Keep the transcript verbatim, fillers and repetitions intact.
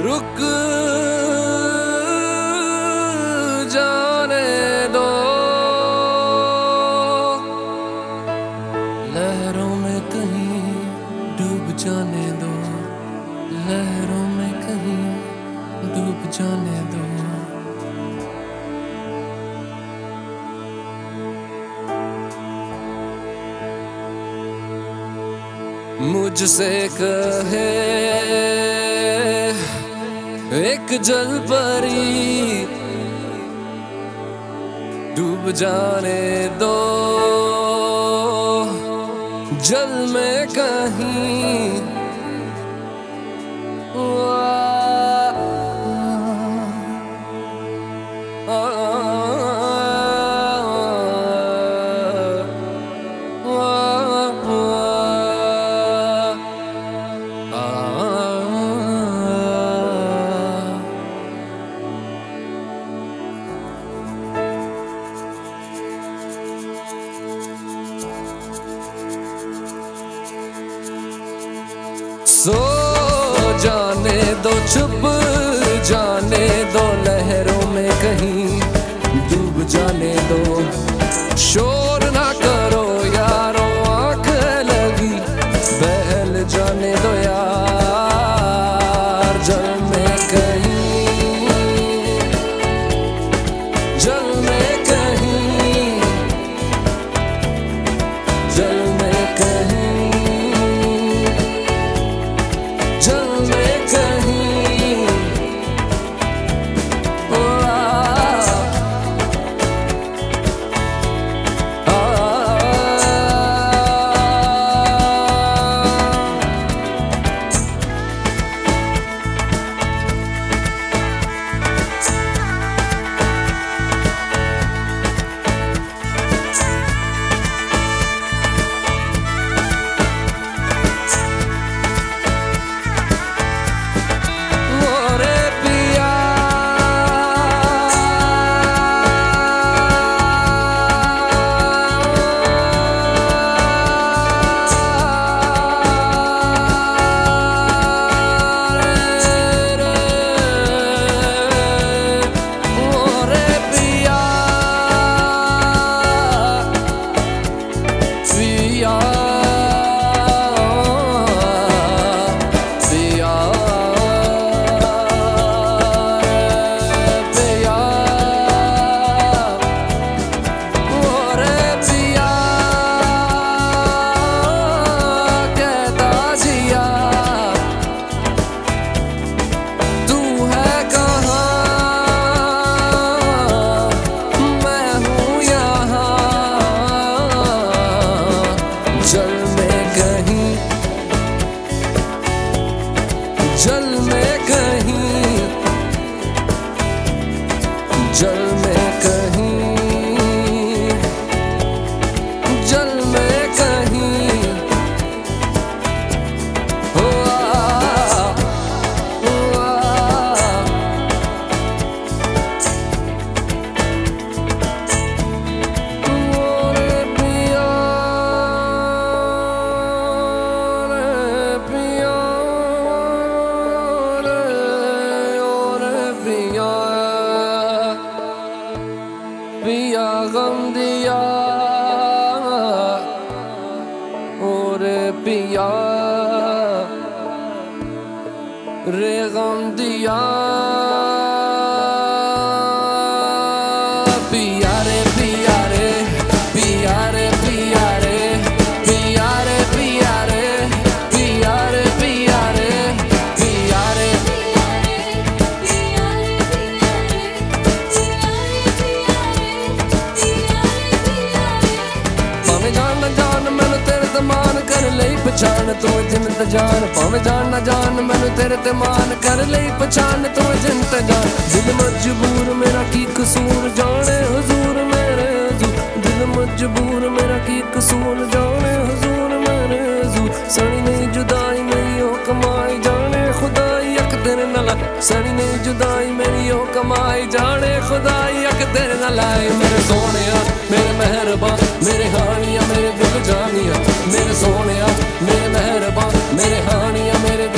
रुक जाने दो, लहरों में कहीं डूब जाने दो, लहरों में कहीं डूब जाने दो। मुझसे कहे एक जलपरी, डूब जाने दो जल में कहीं। सो जाने दो, छुप जाने दो, लहरों में कहीं डूब जाने दो। शोर ना करो यारो, आँख लगी बहल जाने दो यार, जल में कहीं, जल में कहीं, जल में कहीं, जल में कहीं। ओ आ, आ, जल में कहीं, जल में कहीं, जल में कहीं। ओ आ, ओ आ, ओरे पिया, रे पिया, पिया गम दिया, और पिया रे गम दिया। पिया रे पिया रे, पिया रे पिया रे, पिया रे पिया रे, पिया रे पिया रे, पिया रे पछाण तू जिंद जान, भावे जान ना जान मैनू तेरे ते मान कर लई पछाण तू जिंद जान। दिल मजबूर मेरा की कसूर जाने हुजूर मेरे हुजूर, दिल मजबूर मेरा की कसूर जाने हुजूर मेरे हुजूर। सड़ी नहीं जुदाई मेरी हो कमाई जाने खुदाई अक तेरे नाल, सड़ी नहीं जुदाई मेरी हो कमाई जाने खुदाई अक तेरे नाल। मेरे सोने मेरे मेहरबान मेरे हानिया मेरे दिल जानिया, मेरे सोने मेरे मेहरबान मेरे हानिया मेरे